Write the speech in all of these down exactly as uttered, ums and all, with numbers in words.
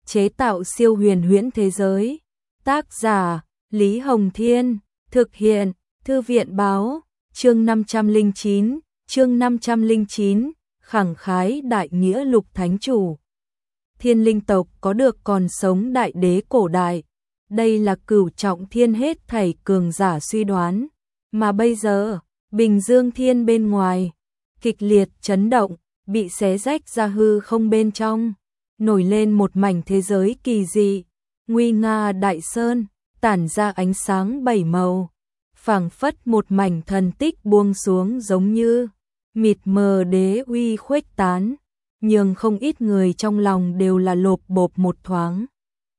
chế tạo siêu huyền huyễn thế giới. Tác giả Lý Hồng Thiên, thực hiện Thư viện Báo, chương năm trăm lẻ chín, chương năm trăm lẻ chín, khẳng khái đại nghĩa lục thánh chủ. Thiên linh tộc có được còn sống đại đế cổ đại, đây là cửu trọng thiên hết thảy cường giả suy đoán, mà bây giờ, Bình Dương Thiên bên ngoài, kịch liệt chấn động, bị xé rách ra hư không bên trong, nổi lên một mảnh thế giới kỳ dị, nguy nga đại sơn, tản ra ánh sáng bảy màu, phảng phất một mảnh thần tích buông xuống giống như mịt mờ đế uy khuếch tán, nhưng không ít người trong lòng đều là lộp bộp một thoáng.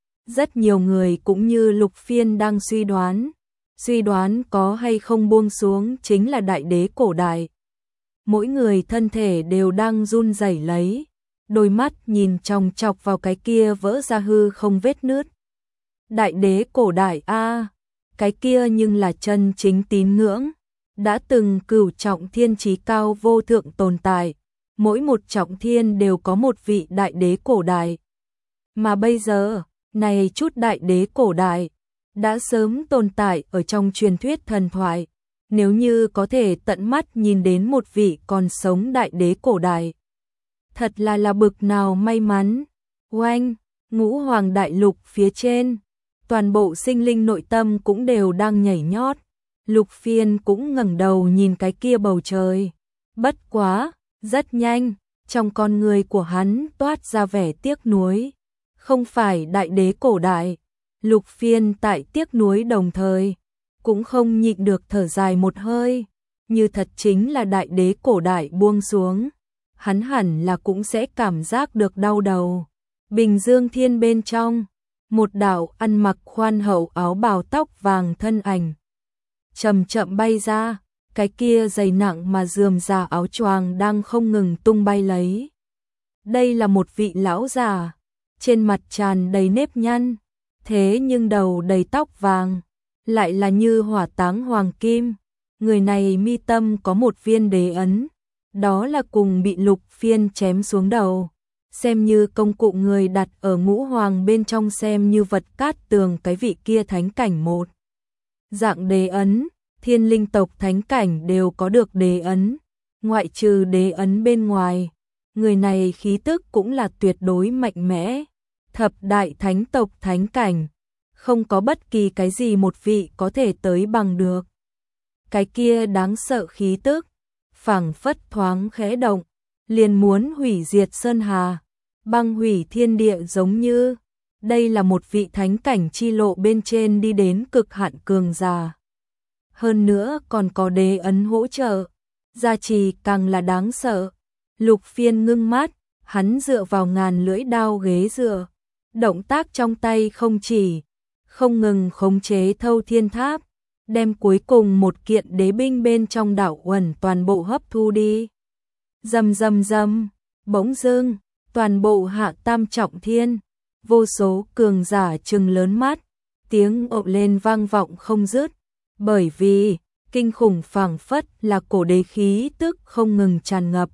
Rất nhiều người cũng như Lục Phiên đang suy đoán, suy đoán có hay không buông xuống chính là đại đế cổ đại. Mỗi người thân thể đều đang run rẩy lấy, đôi mắt nhìn chòng chọc vào cái kia vỡ ra hư không vết nứt. Đại đế cổ đại a, cái kia nhưng là chân chính tín ngưỡng, đã từng cửu trọng thiên chí cao vô thượng tồn tại, mỗi một trọng thiên đều có một vị đại đế cổ đại. Mà bây giờ, này chút đại đế cổ đại đã sớm tồn tại ở trong truyền thuyết thần thoại, nếu như có thể tận mắt nhìn đến một vị còn sống đại đế cổ đại, thật là là bực nào may mắn. Oanh, Ngũ Hoàng đại lục phía trên, toàn bộ sinh linh nội tâm cũng đều đang nhảy nhót. Lục Phiên cũng ngẩng đầu nhìn cái kia bầu trời. Bất quá, rất nhanh, trong con người của hắn toát ra vẻ tiếc nuối. Không phải đại đế cổ đại, Lục Phiên tại tiếc nuối đồng thời, cũng không nhịn được thở dài một hơi, như thật chính là đại đế cổ đại buông xuống, hắn hẳn là cũng sẽ cảm giác được đau đầu. Bình Dương Thiên bên trong, một đạo ăn mặc khoan hậu áo bào tóc vàng thân ảnh chậm chậm bay ra, cái kia dày nặng mà rườm rà áo choàng đang không ngừng tung bay lấy. Đây là một vị lão già, trên mặt tràn đầy nếp nhăn, thế nhưng đầu đầy tóc vàng, lại là như hỏa táng hoàng kim. Người này mi tâm có một viên đế ấn, đó là cùng bị Lục Phiên chém xuống đầu, xem như công cụ người đặt ở ngũ hoàng bên trong, xem như vật cát tường cái vị kia thánh cảnh một dạng đế ấn. Thiên linh tộc thánh cảnh đều có được đế ấn, ngoại trừ đế ấn bên ngoài, người này khí tức cũng là tuyệt đối mạnh mẽ. Thập đại thánh tộc thánh cảnh, không có bất kỳ cái gì một vị có thể tới bằng được. Cái kia đáng sợ khí tức, phảng phất thoáng khẽ động, liền muốn hủy diệt sơn hà, băng hủy thiên địa giống như. Đây là một vị thánh cảnh chi lộ bên trên đi đến cực hạn cường giả. Hơn nữa còn có đế ấn hỗ trợ, gia trì càng là đáng sợ. Lục Phiên ngưng mắt, hắn dựa vào ngàn lưỡi đao ghế dựa, động tác trong tay không chỉ, không ngừng khống chế thâu thiên tháp, đem cuối cùng một kiện đế binh bên trong đảo uẩn toàn bộ hấp thu đi. Rầm rầm rầm, bỗng dưng, toàn bộ hạ tam trọng thiên, vô số cường giả trừng lớn mắt, tiếng ộp lên vang vọng không dứt, bởi vì kinh khủng phảng phất là cổ đế khí tức không ngừng tràn ngập,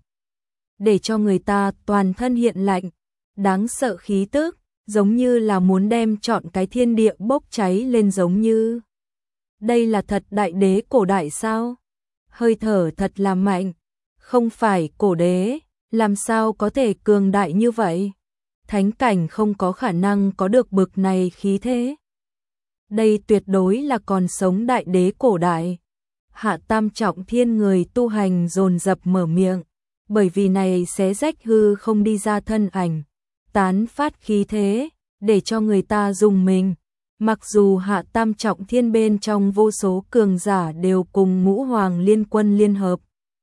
để cho người ta toàn thân hiện lạnh, đáng sợ khí tức, giống như là muốn đem trọn cái thiên địa bốc cháy lên giống như. Đây là thật đại đế cổ đại sao? Hơi thở thật là mạnh, không phải cổ đế, làm sao có thể cường đại như vậy? Thánh cảnh không có khả năng có được bực này khí thế. Đây tuyệt đối là còn sống đại đế cổ đại. Hạ tam trọng thiên người tu hành dồn dập mở miệng, bởi vì này xé rách hư không đi ra thân ảnh, tán phát khí thế, để cho người ta dùng mình. Mặc dù hạ tam trọng thiên bên trong vô số cường giả đều cùng ngũ hoàng liên quân liên hợp,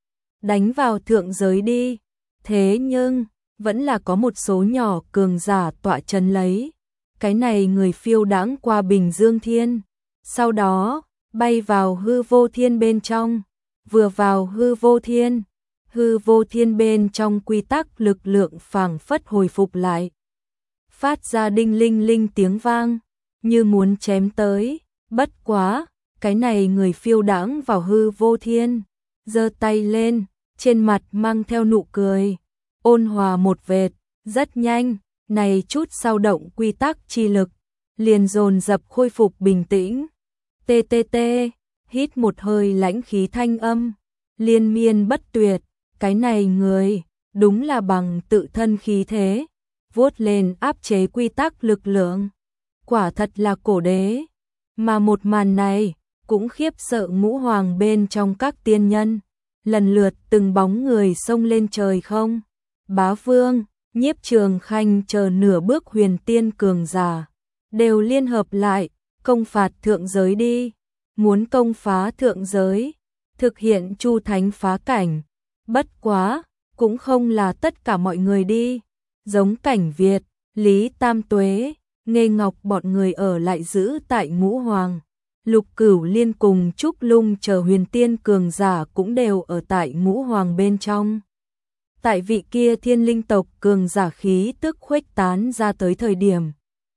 đánh vào thượng giới đi, thế nhưng vẫn là có một số nhỏ cường giả tọa chân lấy. Cái này người phiêu đãng qua Bình Dương Thiên, sau đó bay vào hư vô thiên bên trong, vừa vào hư vô thiên, hư vô thiên bên trong quy tắc lực lượng phảng phất hồi phục lại, phát ra đinh linh linh tiếng vang, như muốn chém tới. Bất quá, cái này người phiêu đãng vào hư vô thiên, giơ tay lên, trên mặt mang theo nụ cười, ôn hòa một vệt, rất nhanh, này chút dao động quy tắc chi lực, liền dồn dập khôi phục bình tĩnh. Tê tê tê, hít một hơi lãnh khí thanh âm, liên miên bất tuyệt, cái này người, đúng là bằng tự thân khí thế, vuốt lên áp chế quy tắc lực lượng. Quả thật là cổ đế, mà một màn này cũng khiếp sợ ngũ hoàng bên trong các tiên nhân, lần lượt từng bóng người xông lên trời không. Bá Vương, Nhiếp Trường Khanh chờ nửa bước huyền tiên cường giả, đều liên hợp lại, công phạt thượng giới đi, muốn công phá thượng giới, thực hiện chu thánh phá cảnh. Bất quá, cũng không là tất cả mọi người đi, giống Cảnh Việt, Lý Tam Tuế, Nghê Ngọc bọn người ở lại giữ tại ngũ hoàng. Lục Cửu Liên cùng Trúc Lung chờ huyền tiên cường giả cũng đều ở tại ngũ hoàng bên trong. Tại vị kia thiên linh tộc cường giả khí tức khuếch tán ra tới thời điểm,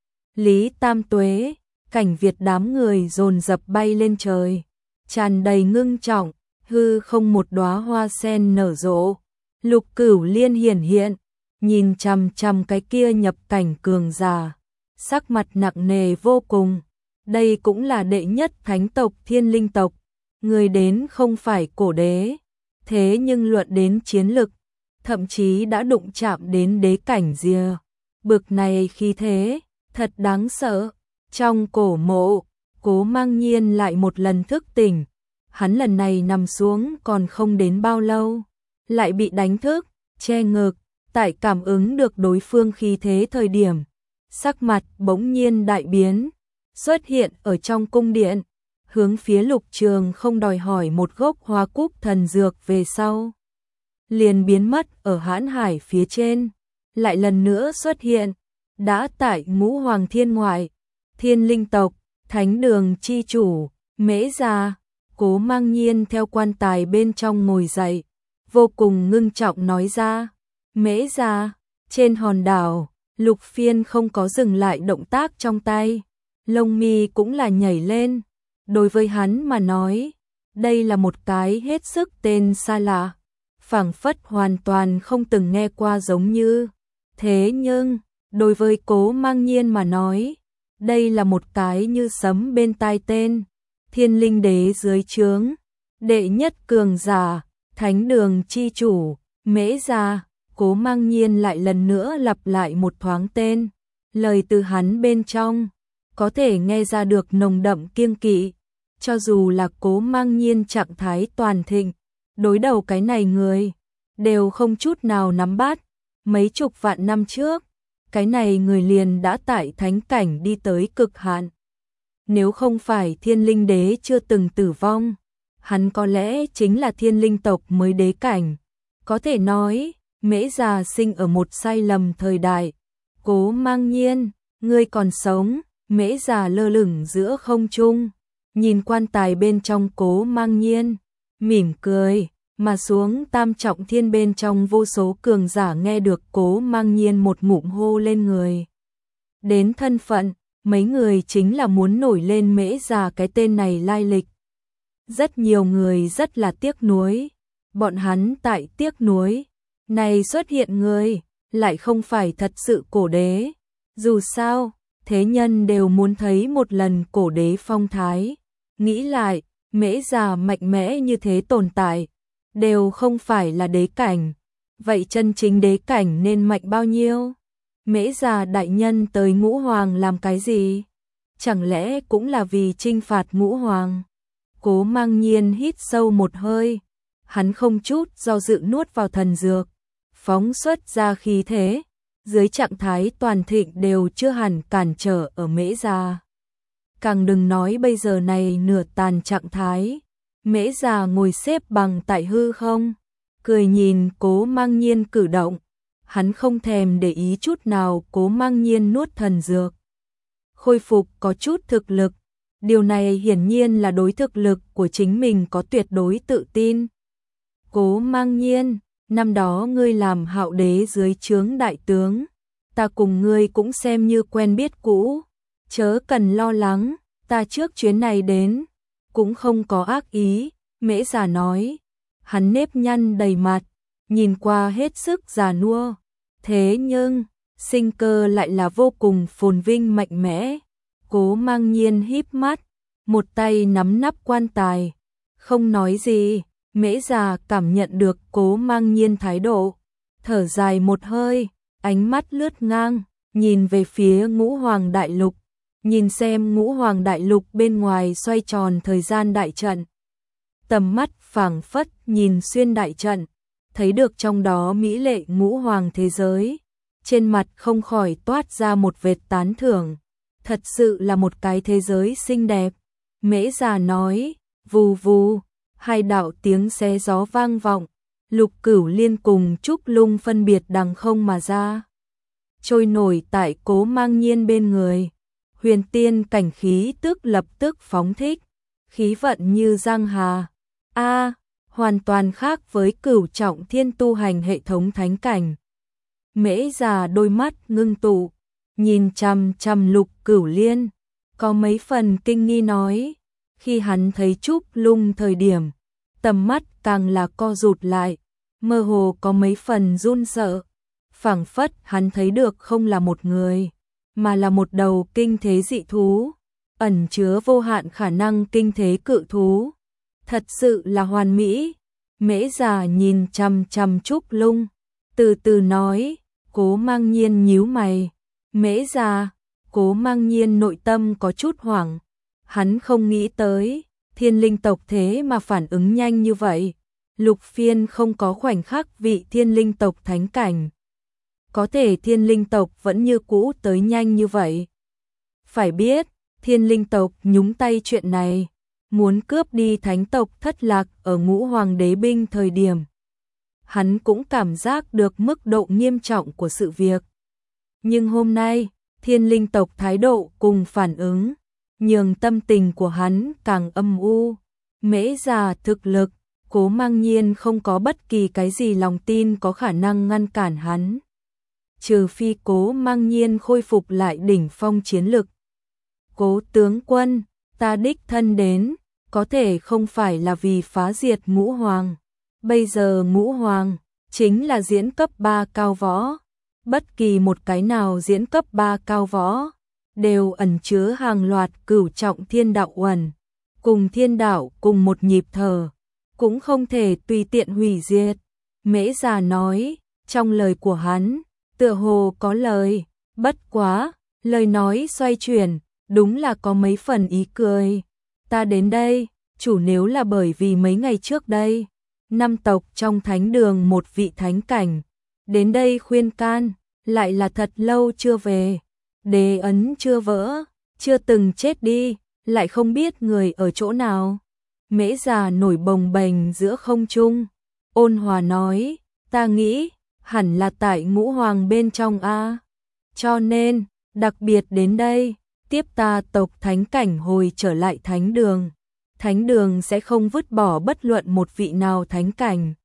Lý Tam Tuế, Cảnh Việt đám người dồn dập bay lên trời, tràn đầy ngưng trọng, hư không một đóa hoa sen nở rộ. Lục Cửu Liên hiển hiện, nhìn chằm chằm cái kia nhập cảnh cường giả, sắc mặt nặng nề vô cùng. Đây cũng là đệ nhất thánh tộc thiên linh tộc, người đến không phải cổ đế, thế nhưng luận đến chiến lực, thậm chí đã đụng chạm đến đế cảnh rìa. Bực này khí thế, thật đáng sợ. Trong cổ mộ, Cố Mang Nhiên lại một lần thức tỉnh, hắn lần này nằm xuống còn không đến bao lâu, lại bị đánh thức, che ngực, tại cảm ứng được đối phương khí thế thời điểm, sắc mặt bỗng nhiên đại biến, xuất hiện ở trong cung điện, hướng phía Lục Trường không đòi hỏi một gốc hoa cúc thần dược về sau, liền biến mất ở hãn hải phía trên, lại lần nữa xuất hiện, đã tại ngũ hoàng thiên ngoại, thiên linh tộc, thánh đường chi chủ, Mễ Gia. Cố Mang Nhiên theo quan tài bên trong ngồi dậy, vô cùng ngưng trọng nói ra, Mễ Gia, trên hòn đảo, Lục Phiên không có dừng lại động tác trong tay, lông mi cũng là nhảy lên, đối với hắn mà nói, đây là một cái hết sức tên xa lạ, phảng phất hoàn toàn không từng nghe qua giống như, thế nhưng, đối với Cố Mang Nhiên mà nói, đây là một cái như sấm bên tai tên. Thiên linh đế dưới trướng, đệ nhất cường giả, thánh đường chi chủ, Mễ Gia. Cố Mang Nhiên lại lần nữa lặp lại một thoáng tên, lời từ hắn bên trong, có thể nghe ra được nồng đậm kiêng kỵ, cho dù là Cố Mang Nhiên trạng thái toàn thịnh, đối đầu cái này người, đều không chút nào nắm bắt. Mấy chục vạn năm trước, cái này người liền đã tại thánh cảnh đi tới cực hạn. Nếu không phải thiên linh đế chưa từng tử vong, hắn có lẽ chính là thiên linh tộc mới đế cảnh. Có thể nói, Mễ Gia sinh ở một sai lầm thời đại. Cố Mang Nhiên, ngươi còn sống, Mễ Gia lơ lửng giữa không trung, nhìn quan tài bên trong Cố Mang Nhiên, mỉm cười, mà xuống tam trọng thiên bên trong vô số cường giả nghe được Cố Mang Nhiên một ngụm hô lên người. Đến thân phận, mấy người chính là muốn nổi lên Mễ Gia cái tên này lai lịch. Rất nhiều người rất là tiếc nuối, bọn hắn tại tiếc nuối, này xuất hiện người, lại không phải thật sự cổ đế. Dù sao, thế nhân đều muốn thấy một lần cổ đế phong thái. Nghĩ lại, Mễ Gia mạnh mẽ như thế tồn tại, đều không phải là đế cảnh. Vậy chân chính đế cảnh nên mạnh bao nhiêu? Mễ Gia đại nhân tới ngũ hoàng làm cái gì? Chẳng lẽ cũng là vì trinh phạt ngũ hoàng? Cố Mang Nhiên hít sâu một hơi, hắn không chút do dự nuốt vào thần dược, phóng xuất ra khí thế, dưới trạng thái toàn thịnh đều chưa hẳn cản trở ở Mễ Gia. Càng đừng nói bây giờ này nửa tàn trạng thái, Mễ Gia ngồi xếp bằng tại hư không, cười nhìn Cố Mang Nhiên cử động, hắn không thèm để ý chút nào Cố Mang Nhiên nuốt thần dược. Khôi phục có chút thực lực, điều này hiển nhiên là đối thực lực của chính mình có tuyệt đối tự tin. Cố Mang Nhiên, năm đó ngươi làm Hạo đế dưới trướng đại tướng, ta cùng ngươi cũng xem như quen biết cũ, chớ cần lo lắng, ta trước chuyến này đến, cũng không có ác ý, Mễ Gia nói, hắn nếp nhăn đầy mặt, nhìn qua hết sức già nua, thế nhưng, sinh cơ lại là vô cùng phồn vinh mạnh mẽ. Cố Mang Nhiên híp mắt, một tay nắm nắp quan tài, không nói gì. Mễ già cảm nhận được Cố Mang Nhiên thái độ, thở dài một hơi, ánh mắt lướt ngang, nhìn về phía Ngũ Hoàng Đại Lục, nhìn xem Ngũ Hoàng Đại Lục bên ngoài xoay tròn thời gian đại trận. Tầm mắt phảng phất nhìn xuyên đại trận, thấy được trong đó mỹ lệ ngũ hoàng thế giới, trên mặt không khỏi toát ra một vệt tán thưởng, thật sự là một cái thế giới xinh đẹp. Mễ già nói, vù vù, hai đạo tiếng xé gió vang vọng, Lục Cửu Liên cùng Trúc Lung phân biệt đằng không mà ra, trôi nổi tại Cố Mang Nhiên bên người. Huyền tiên cảnh khí tức lập tức phóng thích, khí vận như giang hà. A, hoàn toàn khác với cửu trọng thiên tu hành hệ thống thánh cảnh. Mễ già đôi mắt ngưng tụ, nhìn chằm chằm Lục Cửu Liên, có mấy phần kinh nghi nói, khi hắn thấy Trúc Lung thời điểm, tầm mắt càng là co rụt lại, mơ hồ có mấy phần run sợ, phảng phất hắn thấy được không là một người, mà là một đầu kinh thế dị thú, ẩn chứa vô hạn khả năng kinh thế cự thú. Thật sự là hoàn mỹ. Mễ già nhìn chằm chằm Trúc Lung, từ từ nói. Cố Mang Nhiên nhíu mày. Mễ già, Cố Mang Nhiên nội tâm có chút hoảng. Hắn không nghĩ tới, thiên linh tộc thế mà phản ứng nhanh như vậy. Lục Phiên không có khoảnh khắc vị thiên linh tộc thánh cảnh. Có thể thiên linh tộc vẫn như cũ tới nhanh như vậy. Phải biết, thiên linh tộc nhúng tay chuyện này, muốn cướp đi thánh tộc thất lạc ở Ngũ Hoàng đế binh thời điểm. Hắn cũng cảm giác được mức độ nghiêm trọng của sự việc. Nhưng hôm nay, thiên linh tộc thái độ cùng phản ứng, nhường tâm tình của hắn càng âm u. Mễ già thực lực, Cố Mang Nhiên không có bất kỳ cái gì lòng tin có khả năng ngăn cản hắn. Trừ phi Cố Mang Nhiên khôi phục lại đỉnh phong chiến lực. Cố tướng quân, ta đích thân đến, có thể không phải là vì phá diệt Ngũ Hoàng. Bây giờ Ngũ Hoàng chính là diễn cấp ba cao võ. Bất kỳ một cái nào diễn cấp ba cao võ đều ẩn chứa hàng loạt cửu trọng thiên đạo uẩn, cùng thiên đạo cùng một nhịp thở, cũng không thể tùy tiện hủy diệt. Mễ già nói, trong lời của hắn, tựa hồ có lời, bất quá, lời nói xoay chuyển, đúng là có mấy phần ý cười. Ta đến đây, chủ nếu là bởi vì mấy ngày trước đây, năm tộc trong thánh đường một vị thánh cảnh, đến đây khuyên can, lại là thật lâu chưa về, đế ấn chưa vỡ, chưa từng chết đi, lại không biết người ở chỗ nào. Mễ già nổi bồng bềnh giữa không trung, ôn hòa nói, ta nghĩ, hẳn là tại Ngũ Hoàng bên trong a, cho nên, đặc biệt đến đây, tiếp ta tộc thánh cảnh hồi trở lại thánh đường. Thánh đường sẽ không vứt bỏ bất luận một vị nào thánh cảnh.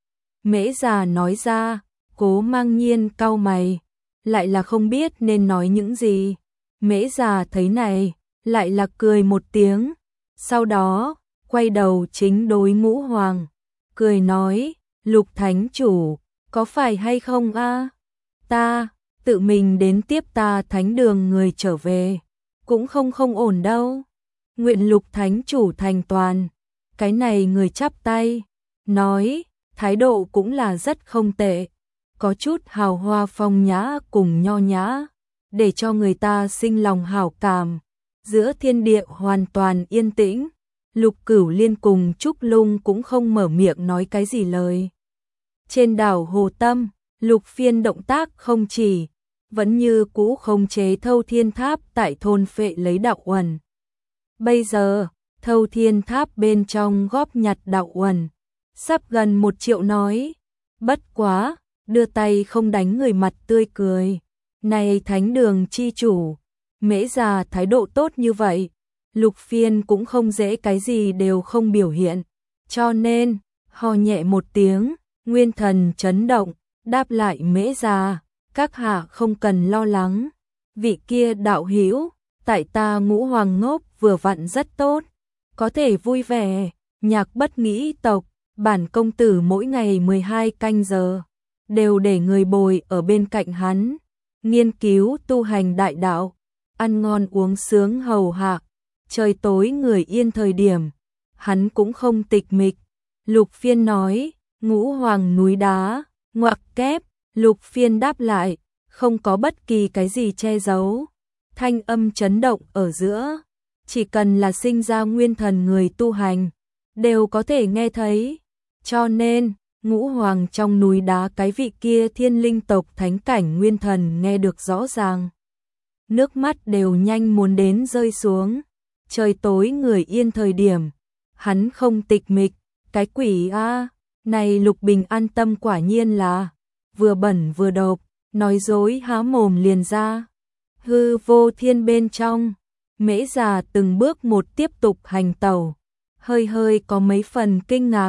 Mễ già nói ra, Cố Mang Nhiên cau mày, lại là không biết nên nói những gì. Mễ già thấy này, lại là cười một tiếng, sau đó, quay đầu chính đối Ngũ Hoàng, cười nói, Lục Thánh Chủ, có phải hay không a? Ta, tự mình đến tiếp ta thánh đường người trở về, cũng không không ổn đâu. Nguyện Lục Thánh Chủ thành toàn. Cái này người chắp tay, nói, thái độ cũng là rất không tệ, có chút hào hoa phong nhã cùng nho nhã, để cho người ta sinh lòng hảo cảm. Giữa thiên địa hoàn toàn yên tĩnh, Lục Cửu Liên cùng Trúc Lung cũng không mở miệng nói cái gì lời. Trên đảo Hồ Tâm, Lục Phiên động tác không chỉ, vẫn như cũ không chế Thâu Thiên Tháp tại thôn phệ lấy đạo uẩn. Bây giờ, Thâu Thiên Tháp bên trong góp nhặt đạo uẩn, sắp gần một triệu nói. Bất quá, đưa tay không đánh người mặt tươi cười. Này thánh đường chi chủ, Mễ già thái độ tốt như vậy, Lục Phiên cũng không dễ cái gì đều không biểu hiện. Cho nên, ho nhẹ một tiếng, nguyên thần chấn động, đáp lại Mễ già, các hạ không cần lo lắng. Vị kia đạo hữu, tại ta Ngũ Hoàng ngốc vừa vặn rất tốt, có thể vui vẻ, nhạc bất nghĩ tộc, bản công tử mỗi ngày mười hai canh giờ, đều để người bồi ở bên cạnh hắn. nghiên cứu tu hành đại đạo, ăn ngon uống sướng hầu hạ, trời tối người yên thời điểm, hắn cũng không tịch mịch. Lục Phiên nói, ngũ hoàng núi đá, ngoặc kép, Lục Phiên đáp lại, không có bất kỳ cái gì che giấu. Thanh âm chấn động ở giữa, chỉ cần là sinh ra nguyên thần người tu hành, đều có thể nghe thấy. Cho nên, ngũ hoàng trong núi đá cái vị kia thiên linh tộc thánh cảnh nguyên thần nghe được rõ ràng. Nước mắt đều nhanh muốn đến rơi xuống. Trời tối người yên thời điểm, hắn không tịch mịch, cái quỷ a, này Lục Bình an tâm quả nhiên là vừa bẩn vừa độc, nói dối há mồm liền ra. Hư vô thiên bên trong, Mễ Già từng bước một tiếp tục hành tẩu, hơi hơi có mấy phần kinh ngạc.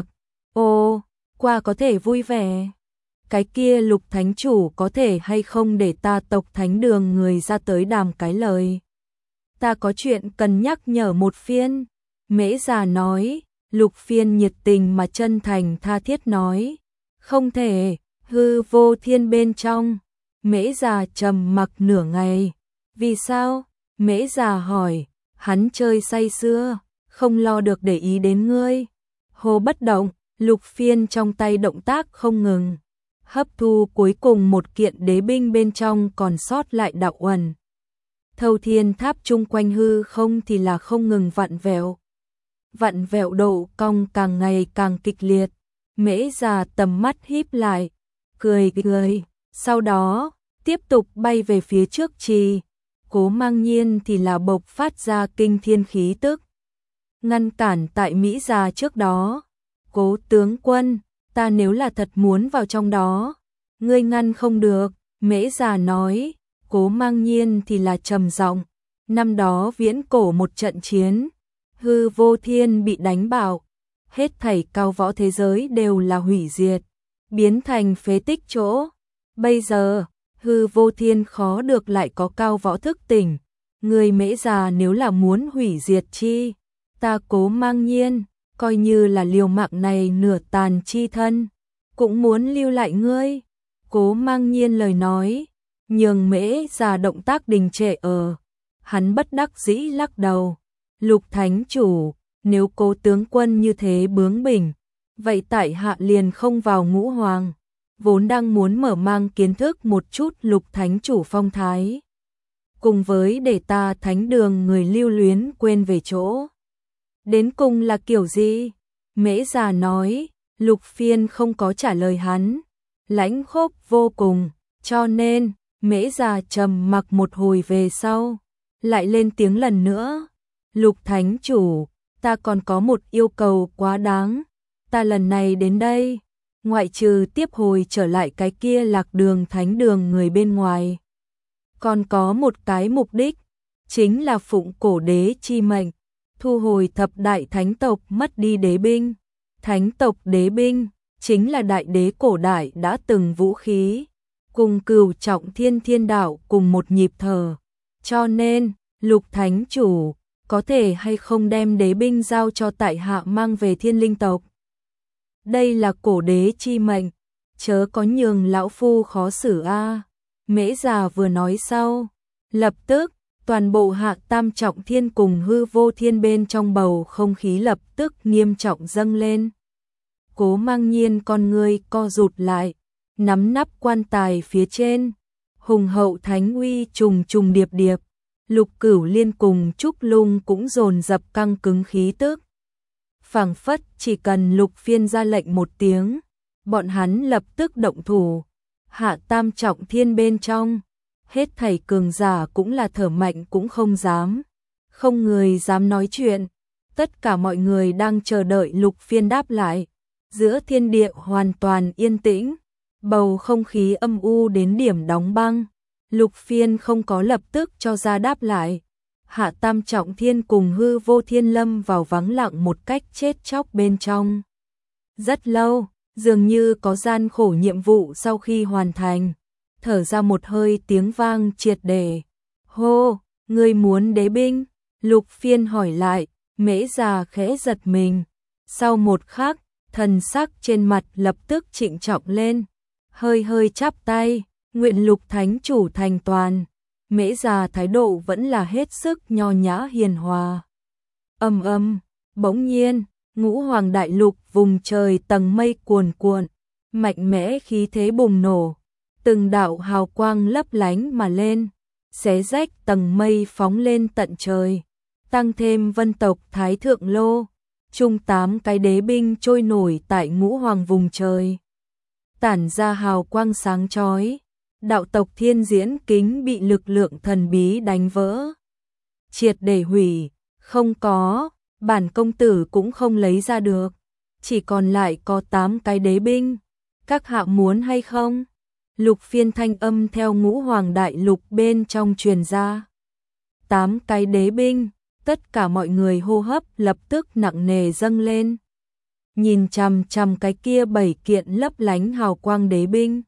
Ô, qua có thể vui vẻ. Cái kia Lục thánh chủ có thể hay không để ta tộc thánh đường người ra tới đàm cái lời. Ta có chuyện cần nhắc nhở một phiên. Mễ Già nói. Lục Phiên nhiệt tình mà chân thành tha thiết nói. Không thể. Hư vô thiên bên trong. Mễ Già trầm mặc nửa ngày. Vì sao? Mễ Già hỏi. Hắn chơi say sưa, không lo được để ý đến ngươi. Hồ bất động. Lục Phiên trong tay động tác không ngừng, hấp thu cuối cùng một kiện đế binh bên trong còn sót lại đạo uẩn. Thâu thiên tháp chung quanh hư không thì là không ngừng vặn vẹo. Vặn vẹo độ cong càng ngày càng kịch liệt. Mễ Già tầm mắt híp lại, cười cười, sau đó tiếp tục bay về phía trước trì. Cố Mang Nhiên thì là bộc phát ra kinh thiên khí tức, ngăn cản tại Mỹ Già trước đó. Cố tướng quân, ta nếu là thật muốn vào trong đó, ngươi ngăn không được. Mễ Già nói. Cố Mang Nhiên thì là trầm giọng, năm đó viễn cổ một trận chiến, hư vô thiên bị đánh bạo, hết thảy cao võ thế giới đều là hủy diệt, biến thành phế tích chỗ. Bây giờ, hư vô thiên khó được lại có cao võ thức tỉnh, người Mễ Già nếu là muốn hủy diệt chi, ta Cố Mang Nhiên coi như là liều mạng này nửa tàn chi thân, cũng muốn lưu lại ngươi. Cố Mang Nhiên lời nói, nhường Mễ Già động tác đình trệ ở. Hắn bất đắc dĩ lắc đầu. Lục thánh chủ, nếu Cố tướng quân như thế bướng bỉnh, vậy tại hạ liền không vào ngũ hoàng. Vốn đang muốn mở mang kiến thức một chút Lục thánh chủ phong thái, cùng với để ta thánh đường người lưu luyến quên về chỗ. Đến cùng là kiểu gì? Mễ Già nói. Lục Phiên không có trả lời hắn, lãnh khốc vô cùng, cho nên Mễ Già trầm mặc một hồi về sau, lại lên tiếng lần nữa. Lục thánh chủ, ta còn có một yêu cầu quá đáng. Ta lần này đến đây, ngoại trừ tiếp hồi trở lại cái kia Lạc Đường thánh đường người bên ngoài, còn có một cái mục đích, chính là phụng cổ đế chi mệnh, thu hồi thập đại thánh tộc mất đi đế binh. Thánh tộc đế binh chính là đại đế cổ đại đã từng vũ khí, cùng Cửu Trọng Thiên Thiên Đạo cùng một nhịp thở. Cho nên, Lục thánh chủ có thể hay không đem đế binh giao cho tại hạ mang về Thiên Linh tộc. Đây là cổ đế chi mệnh, chớ có nhường lão phu khó xử a. Mễ Già vừa nói sau, lập tức toàn bộ Hạ Tam Trọng Thiên cùng hư vô thiên bên trong bầu không khí lập tức nghiêm trọng dâng lên. Cố Mang Nhiên con ngươi co rụt lại, nắm nắp quan tài phía trên, hùng hậu thánh uy trùng trùng điệp điệp. Lục Cửu Liên cùng Trúc Lung cũng dồn dập căng cứng khí tức. Phảng phất chỉ cần Lục Phiên ra lệnh một tiếng, bọn hắn lập tức động thủ. Hạ Tam Trọng Thiên bên trong, hết thảy cường giả cũng là thở mạnh cũng không dám, không người dám nói chuyện. Tất cả mọi người đang chờ đợi Lục Phiên đáp lại. Giữa thiên địa hoàn toàn yên tĩnh, bầu không khí âm u đến điểm đóng băng. Lục Phiên không có lập tức cho ra đáp lại. Hạ Tam Trọng Thiên cùng hư vô thiên lâm vào vắng lặng một cách chết chóc bên trong. Rất lâu, dường như có gian khổ nhiệm vụ sau khi hoàn thành, thở ra một hơi tiếng vang triệt để. Hô, ngươi muốn đế binh? Lục Phiên hỏi lại. Mễ Già khẽ giật mình. Sau một khắc, thần sắc trên mặt lập tức trịnh trọng lên, hơi hơi chắp tay, Nguyện Lục Thánh Chủ thành toàn. Mễ Già thái độ vẫn là hết sức nho nhã hiền hòa. Ầm ầm, bỗng nhiên, Ngũ Hoàng Đại Lục vùng trời tầng mây cuồn cuộn, mạnh mẽ khí thế bùng nổ, từng đạo hào quang lấp lánh mà lên, xé rách tầng mây phóng lên tận trời, tăng thêm vân tộc Thái Thượng Lô, chung tám cái đế binh trôi nổi tại Ngũ Hoàng vùng trời, tản ra hào quang sáng chói. Đạo tộc Thiên Diễn Kính bị lực lượng thần bí đánh vỡ, triệt để hủy, không có, bản công tử cũng không lấy ra được, chỉ còn lại có tám cái đế binh, các hạ muốn hay không? Lục Phiên thanh âm theo Ngũ Hoàng Đại Lục bên trong truyền ra. Tám cái đế binh, tất cả mọi người hô hấp lập tức nặng nề dâng lên. Nhìn chằm chằm cái kia bảy kiện lấp lánh hào quang đế binh.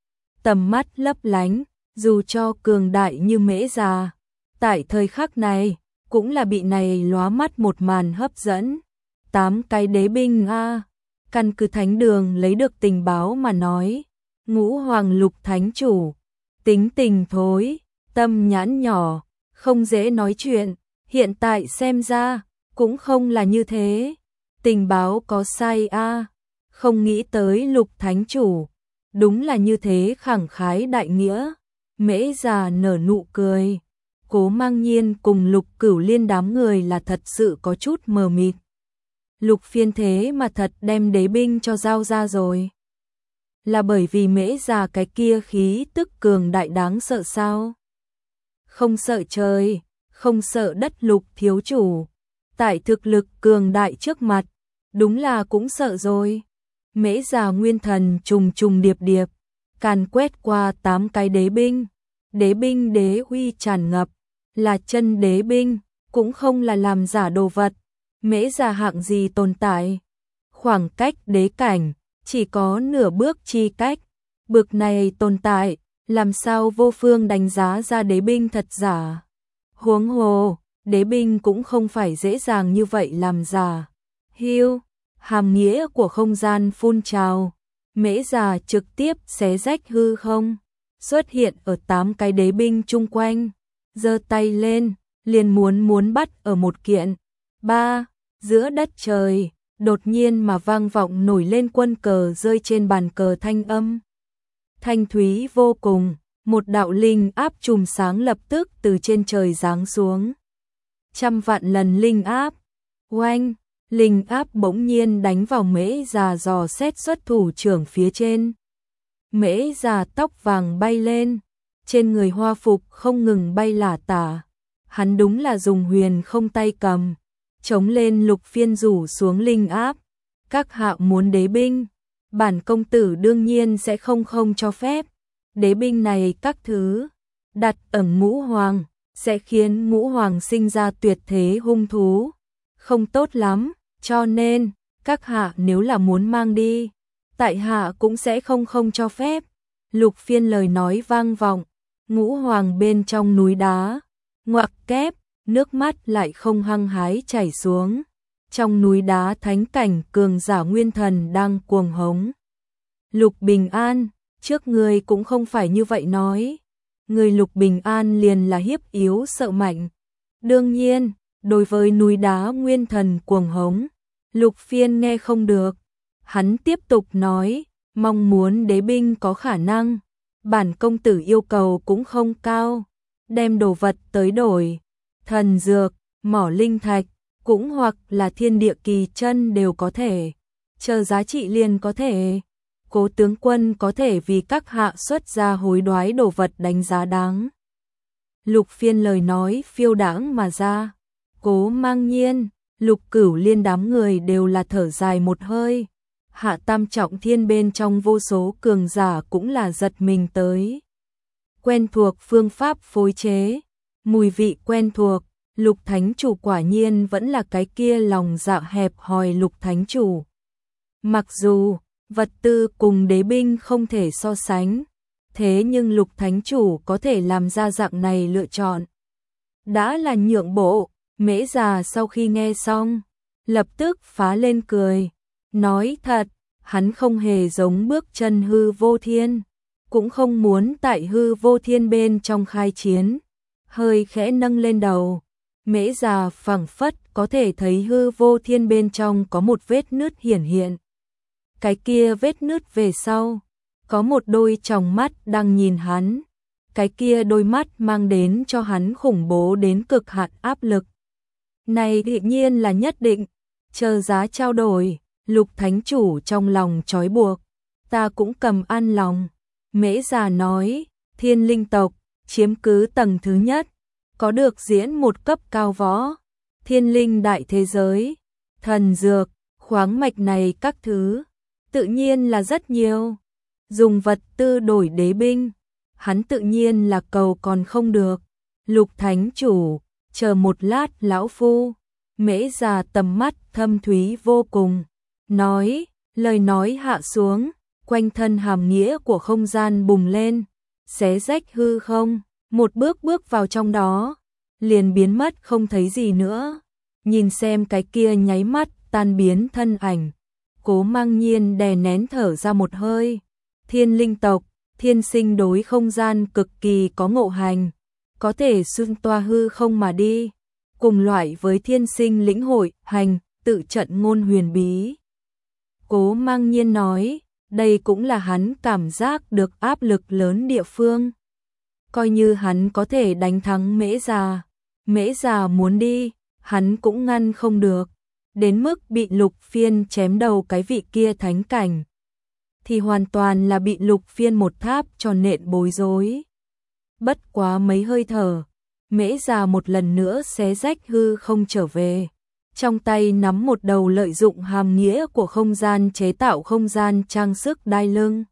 Tầm mắt lấp lánh, dù cho cường đại như Mễ Già, tại thời khắc này, cũng là bị này lóa mắt một màn hấp dẫn. Tám cái đế binh a, căn cứ thánh đường lấy được tình báo mà nói, Ngũ Hoàng Lục Thánh Chủ, tính tình thối, tâm nhãn nhỏ, không dễ nói chuyện, hiện tại xem ra, cũng không là như thế. Tình báo có sai a, không nghĩ tới Lục Thánh Chủ. Đúng là như thế khẳng khái đại nghĩa. Mễ Già nở nụ cười. Cố Mang Nhiên cùng Lục Cửu Liên đám người là thật sự có chút mờ mịt. Lục Phiên thế mà thật đem đế binh cho giao ra rồi. Là bởi vì Mễ Già cái kia khí tức cường đại đáng sợ sao? Không sợ trời, không sợ đất Lục thiếu chủ. Tại thực lực cường đại trước mặt, đúng là cũng sợ rồi. Mễ Già nguyên thần trùng trùng điệp điệp, càn quét qua tám cái đế binh. Đế binh đế uy tràn ngập, là chân đế binh, cũng không là làm giả đồ vật. Mễ Già hạng gì tồn tại? Khoảng cách đế cảnh, chỉ có nửa bước chi cách. Bực này tồn tại, làm sao vô phương đánh giá ra đế binh thật giả? Huống hồ, đế binh cũng không phải dễ dàng như vậy làm giả. Hiu, hàm nghĩa của không gian phun trào, Mễ Già trực tiếp xé rách hư không, xuất hiện ở tám cái đế binh chung quanh, giơ tay lên, liền muốn muốn bắt ở một kiện. Ba, giữa đất trời, đột nhiên mà vang vọng nổi lên quân cờ rơi trên bàn cờ thanh âm. Thanh thúy vô cùng, một đạo linh áp chùm sáng lập tức từ trên trời giáng xuống. Trăm vạn lần linh áp, oanh, linh áp bỗng nhiên đánh vào Mễ Già dò xét xuất thủ trưởng phía trên. Mễ Già tóc vàng bay lên, trên người hoa phục không ngừng bay lả tả. Hắn đúng là dùng huyền không tay cầm, chống lên Lục Phiên rủ xuống linh áp. Các hạ muốn đế binh, bản công tử đương nhiên sẽ không không cho phép. Đế binh này các thứ, đặt ở Ngũ Hoàng, sẽ khiến Ngũ Hoàng sinh ra tuyệt thế hung thú. Không tốt lắm, cho nên, các hạ nếu là muốn mang đi, tại hạ cũng sẽ không không cho phép. Lục Phiên lời nói vang vọng, Ngũ Hoàng bên trong núi đá, ngoặc kép, nước mắt lại không hăng hái chảy xuống. Trong núi đá thánh cảnh cường giả nguyên thần đang cuồng hống. Lục Bình An, trước người cũng không phải như vậy nói. Người Lục Bình An liền là hiếp yếu sợ mạnh. Đương nhiên, đối với núi đá nguyên thần cuồng hống, Lục Phiên nghe không được. Hắn tiếp tục nói, mong muốn đế binh có khả năng. Bản công tử yêu cầu cũng không cao. Đem đồ vật tới đổi, thần dược, mỏ linh thạch, cũng hoặc là thiên địa kỳ chân đều có thể. Chờ giá trị liền có thể. Cố tướng quân có thể vì các hạ xuất ra hối đoái đồ vật đánh giá đáng. Lục Phiên lời nói phiêu đãng mà ra. Cố Mang Nhiên, Lục Cửu Liên đám người đều là thở dài một hơi. Hạ tam trọng thiên bên trong vô số cường giả cũng là giật mình tới. Quen thuộc phương pháp phối chế, mùi vị quen thuộc, Lục Thánh Chủ quả nhiên vẫn là cái kia lòng dạ hẹp hòi Lục Thánh Chủ. Mặc dù vật tư cùng đế binh không thể so sánh, thế nhưng Lục Thánh Chủ có thể làm ra dạng này lựa chọn. Đã là nhượng bộ. Mễ Già sau khi nghe xong, lập tức phá lên cười, nói thật, hắn không hề giống bước chân hư vô thiên. cũng không muốn tại hư vô thiên bên trong khai chiến, hơi khẽ nâng lên đầu. Mễ Già phảng phất có thể thấy hư vô thiên bên trong có một vết nứt hiển hiện. Cái kia vết nứt về sau, có một đôi tròng mắt đang nhìn hắn. Cái kia đôi mắt mang đến cho hắn khủng bố đến cực hạn áp lực. Này tự nhiên là nhất định, chờ giá trao đổi, Lục Thánh Chủ trong lòng trói buộc, ta cũng cầm an lòng. Mễ Già nói, Thiên Linh tộc, chiếm cứ tầng thứ nhất, có được diễn một cấp cao võ, thiên linh đại thế giới, thần dược, khoáng mạch này các thứ, tự nhiên là rất nhiều. Dùng vật tư đổi đế binh, hắn tự nhiên là cầu còn không được. Lục Thánh Chủ, chờ một lát lão phu. Mễ Già tầm mắt thâm thúy vô cùng, nói, lời nói hạ xuống, quanh thân hàm nghĩa của không gian bùng lên, xé rách hư không, một bước bước vào trong đó, liền biến mất không thấy gì nữa. Nhìn xem cái kia nháy mắt tan biến thân ảnh, Cố Mang Nhiên đè nén thở ra một hơi. Thiên linh tộc, thiên sinh đối không gian cực kỳ có ngộ hành, có thể xuyên toa hư không mà đi, cùng loại với thiên sinh lĩnh hội hành, tự trận ngôn huyền bí. Cố Mang Nhiên nói, đây cũng là hắn cảm giác được áp lực lớn địa phương. Coi như hắn có thể đánh thắng Mễ Già, Mễ Già muốn đi, hắn cũng ngăn không được, đến mức bị Lục Phiên chém đầu cái vị kia thánh cảnh, thì hoàn toàn là bị Lục Phiên một tháp cho nện bối rối. Bất quá mấy hơi thở, Mễ Già một lần nữa xé rách hư không trở về, trong tay nắm một đầu lợi dụng hàm nghĩa của không gian chế tạo không gian trang sức đai lưng.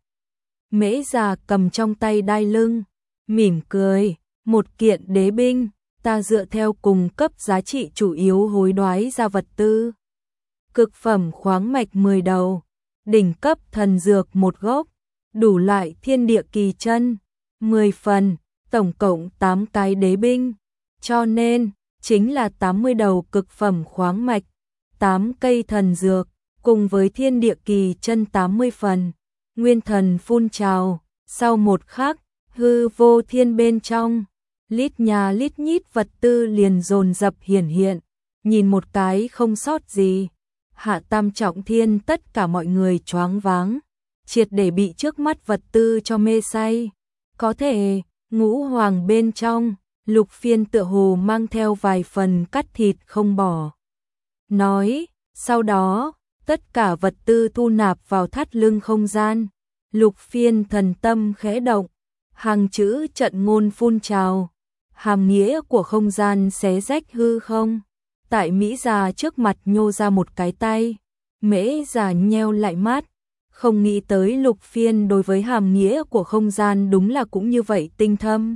Mễ Già cầm trong tay đai lưng, mỉm cười, một kiện đế binh, ta dựa theo cùng cấp giá trị chủ yếu hối đoái ra vật tư. Cực phẩm khoáng mạch mười đầu, đỉnh cấp thần dược một gốc, đủ loại thiên địa kỳ chân, mười phần, tổng cộng tám cái đế binh, cho nên chính là tám mươi đầu cực phẩm khoáng mạch, tám cây thần dược, cùng với thiên địa kỳ chân tám mươi phần. Nguyên thần phun trào, sau một khắc, hư vô thiên bên trong, lít nhà lít nhít vật tư liền dồn dập hiển hiện, nhìn một cái không sót gì. Hạ Tam Trọng Thiên tất cả mọi người choáng váng, triệt để bị trước mắt vật tư cho mê say. Có thể, ngũ hoàng bên trong, Lục Phiên tựa hồ mang theo vài phần cắt thịt không bỏ. Nói, sau đó, tất cả vật tư thu nạp vào thắt lưng không gian. Lục Phiên thần tâm khẽ động, hàng chữ trận ngôn phun trào, hàm nghĩa của không gian xé rách hư không. Tại Mỹ Già trước mặt nhô ra một cái tay, Mễ Già nheo lại mắt, không nghĩ tới Lục Phiên đối với hàm nghĩa của không gian đúng là cũng như vậy tinh thâm.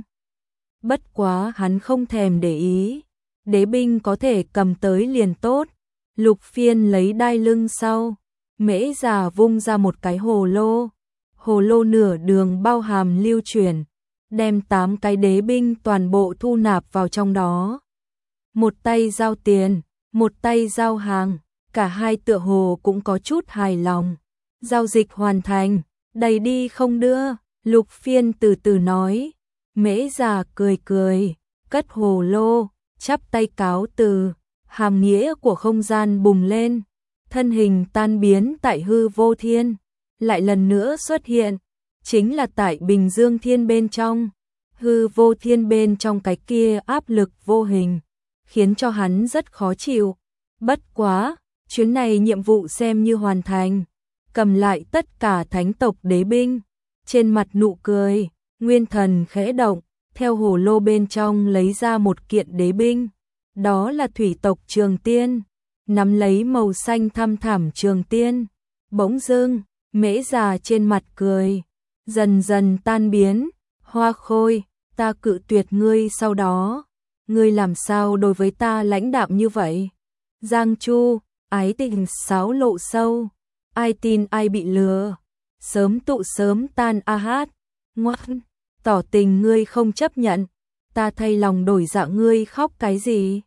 Bất quá hắn không thèm để ý, đế binh có thể cầm tới liền tốt. Lục Phiên lấy đai lưng sau, Mễ Già vung ra một cái hồ lô, hồ lô nửa đường bao hàm lưu chuyển, đem tám cái đế binh toàn bộ thu nạp vào trong đó. Một tay giao tiền, một tay giao hàng, cả hai tựa hồ cũng có chút hài lòng. Giao dịch hoàn thành, đầy đi không đưa, Lục Phiên từ từ nói. Mễ Già cười cười, cất hồ lô, chắp tay cáo từ, hàm nghĩa của không gian bùng lên, thân hình tan biến tại hư vô thiên, lại lần nữa xuất hiện, chính là tại Bình Dương Thiên bên trong. Hư vô thiên bên trong cái kia áp lực vô hình, khiến cho hắn rất khó chịu. Bất quá, chuyến này nhiệm vụ xem như hoàn thành, cầm lại tất cả thánh tộc đế binh, trên mặt nụ cười, nguyên thần khẽ động, theo hồ lô bên trong lấy ra một kiện đế binh, đó là thủy tộc Trường Tiên, nắm lấy màu xanh thăm thẳm Trường Tiên, bỗng dưng, Mễ Già trên mặt cười, dần dần tan biến. Hoa Khôi, ta cự tuyệt ngươi sau đó, ngươi làm sao đối với ta lãnh đạm như vậy? Giang Chu, ái tình sáo lộ sâu, ai tin ai bị lừa, sớm tụ sớm tan a hát, ngoan, tỏ tình ngươi không chấp nhận, ta thay lòng đổi dạ ngươi khóc cái gì?